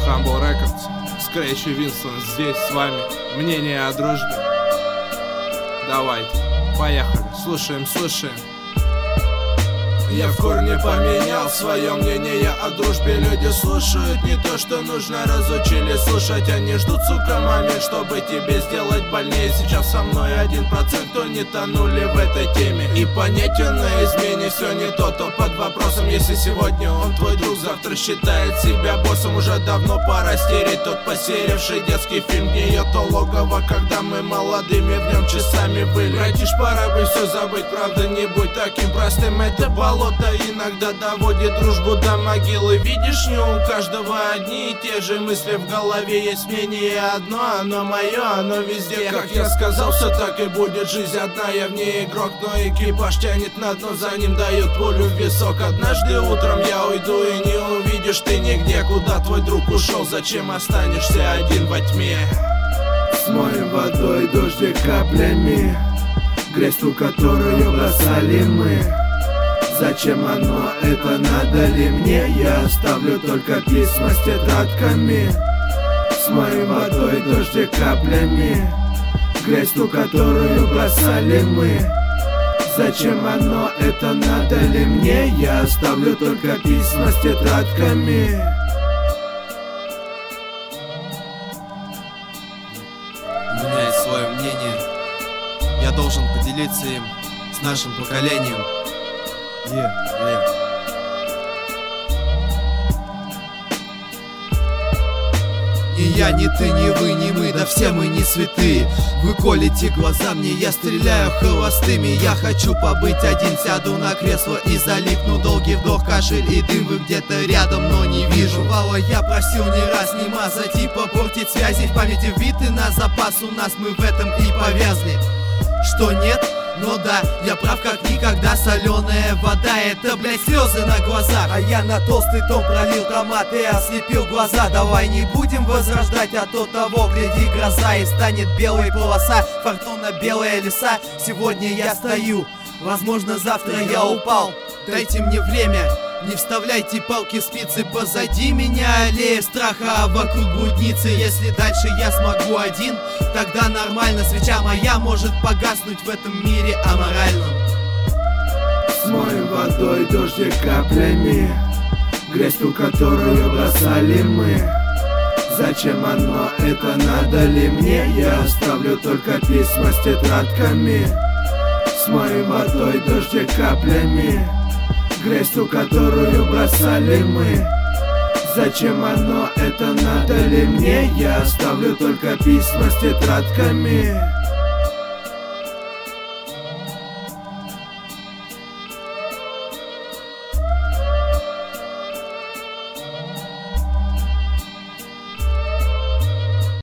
Humble Records, Scratch и Винстон здесь с вами. Мнение о дружбе. Давайте, поехали, слушаем. Я в корне поменял свое мнение о дружбе. Люди слушают не то, что нужно, разучили слушать. Они ждут, сука, момент, чтобы тебе сделать больнее. Сейчас со мной 1%, кто не тонули в этой теме. И понятен на измене все не то под вопросом. Если сегодня он твой друг, завтра считает себя боссом. Уже давно пора стереть тот посеревший детский фильм. Гниет то логово, когда мы молодыми в нем часами были. Братиш, пора бы все забыть, правда, не будь таким простым. Это болото иногда доводит дружбу до могилы. Видишь, не у каждого одни и те же мысли в голове. Есть мнение одно, оно мое, оно везде. Как я сказал, все так и будет. Жизнь одна, я в ней игрок, но экипаж тянет на дно, за ним дают пулю в висок. Однажды утром я уйду и не увидишь ты нигде. Куда твой друг ушел, зачем останешься один во тьме? Смоем водой дождик каплями, грязь, ту, которую бросали мы. Зачем оно это, надо ли мне? Я оставлю только письма с тетрадками. Смоем водой дождик каплями, грязь, ту, которую бросали мы. Зачем оно это, надо ли мне? Я оставлю только письма с тетрадками. У меня есть свое мнение. Я должен поделиться им с нашим поколением. Ни я, ни ты, ни вы, ни мы, да все мы не святые. Вы колите глаза мне, я стреляю холостыми. Я хочу побыть один, сяду на кресло и залипну. Долгий вдох, кашель и дым, вы где-то рядом, но не вижу. Бывало, я просил не раз не мазать и попортить связи в памяти. Вбиты на запас у нас, мы в этом и повязли. Что нет? Но да, я прав как никогда. Соленая вода, это, блядь, слезы на глазах. А я на толстый том пролил томат и ослепил глаза. Давай не будем возрождать, а то того, гляди, гроза. И станет белая полоса, фортуна, белые леса. Сегодня я стою, возможно, завтра я упал. Дайте мне время, не вставляйте палки в спицы. Позади меня аллея страха, а вокруг блудницы. Если дальше я смогу один, тогда нормально. Свеча моя может погаснуть в этом мире аморальном. Смоем водой дождик каплями, грязь, ту, которую бросали мы. Зачем оно это, надо ли мне? Я оставлю только письма с тетрадками. Смоем водой дождик каплями, грязь, ту, которую бросали мы. Зачем оно это, надо ли мне? Я оставлю только письма с тетрадками.